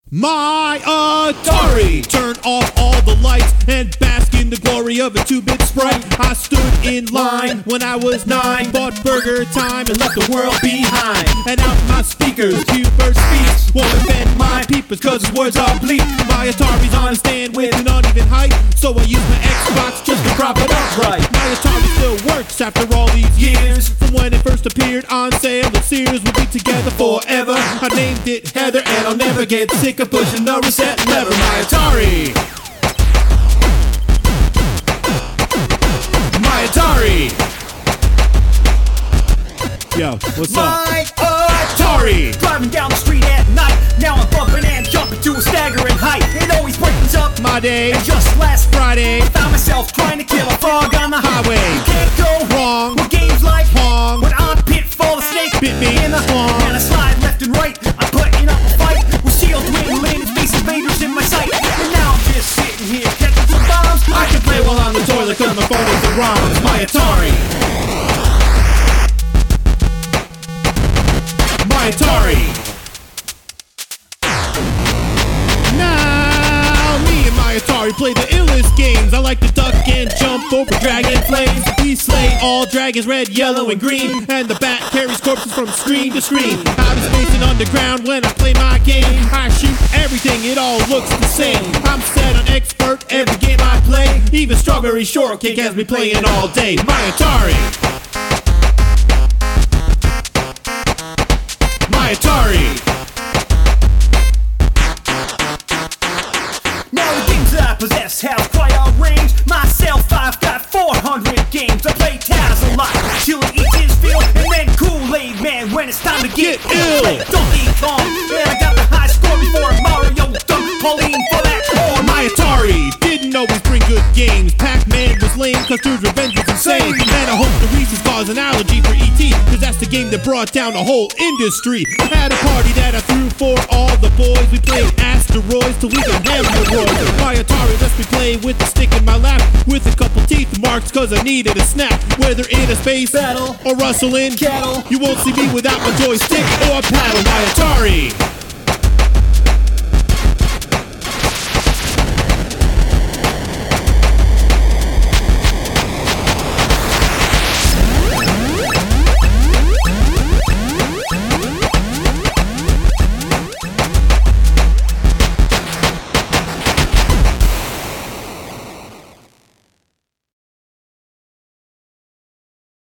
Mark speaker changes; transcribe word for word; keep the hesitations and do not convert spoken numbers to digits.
Speaker 1: My Atari! Turn off all the lights and bask in the glory of a two-bit sprite. I stood in line when I was nine, bought Burger Time and left the world behind. And out my speakers, Hubert speaks, won't offend my peepers cause his words are bleak. My Atari's on a stand with an uneven height, so I use my Xbox just to prop it up right. My Atari still works after all these years, from when it first appeared on sale at Sears. We'll be together forever. I named it Heather and I'll never get sick of pushing the reset lever. My Atari. My Atari. Yo, what's
Speaker 2: My
Speaker 1: up?
Speaker 2: My Atari. Driving down the street at night, now I'm bumping and jumping to a staggering height. It always brightens up
Speaker 1: My day.
Speaker 2: And just last
Speaker 1: Friday,
Speaker 2: I found myself trying to kill a frog on the highway.
Speaker 1: highway.
Speaker 2: You can't go
Speaker 1: Wrong.
Speaker 2: with games like
Speaker 1: Pong.
Speaker 2: when on Pitfall the snake
Speaker 1: Bit me
Speaker 2: in the
Speaker 1: Pong.
Speaker 2: and I slide left and right. I'm putting up a fight with shields dwindling and space invaders in my sight. And now I'm just sitting here catching some bombs.
Speaker 1: I can play while on the toilet cause my phone is the ROMs. My Atari. My Atari. Now, me and my Atari play the illest games. I like to duck and jump over dragon flames. We slay all dragons, red, yellow, and green. And the bat carries corpses from screen to screen. Out of space and underground when I play my game. I shoot everything, it all looks the same. I'm set on expert every game I play. Even Strawberry Shortcake has me playing all day. My Atari. My Atari.
Speaker 2: Now the games that I possess have quite a range. Myself, I've got four hundred games. I play Taz a lot till it eats his fill, and then Kool-Aid Man when it's time to get,
Speaker 1: Get ill.
Speaker 2: Play Donkey Kong, and I got the high score before Mario dunked Pauline for that horn.
Speaker 1: My Atari didn't always bring good games. Pac-Man was lame cause Dude's Revenge was insane. And I hope the Reese's cause an allergy for E T, cause that's the game that brought down the whole industry. At a party that I threw for all the boys, we played asteroids till we got hemorrhoids. My Atari lets me play with the stick in my lap, with a couple teeth marks cause I needed a snap. Whether in a space
Speaker 2: battle
Speaker 1: or rustling
Speaker 2: cattle,
Speaker 1: you won't see me without my joystick or a paddle. My Atari.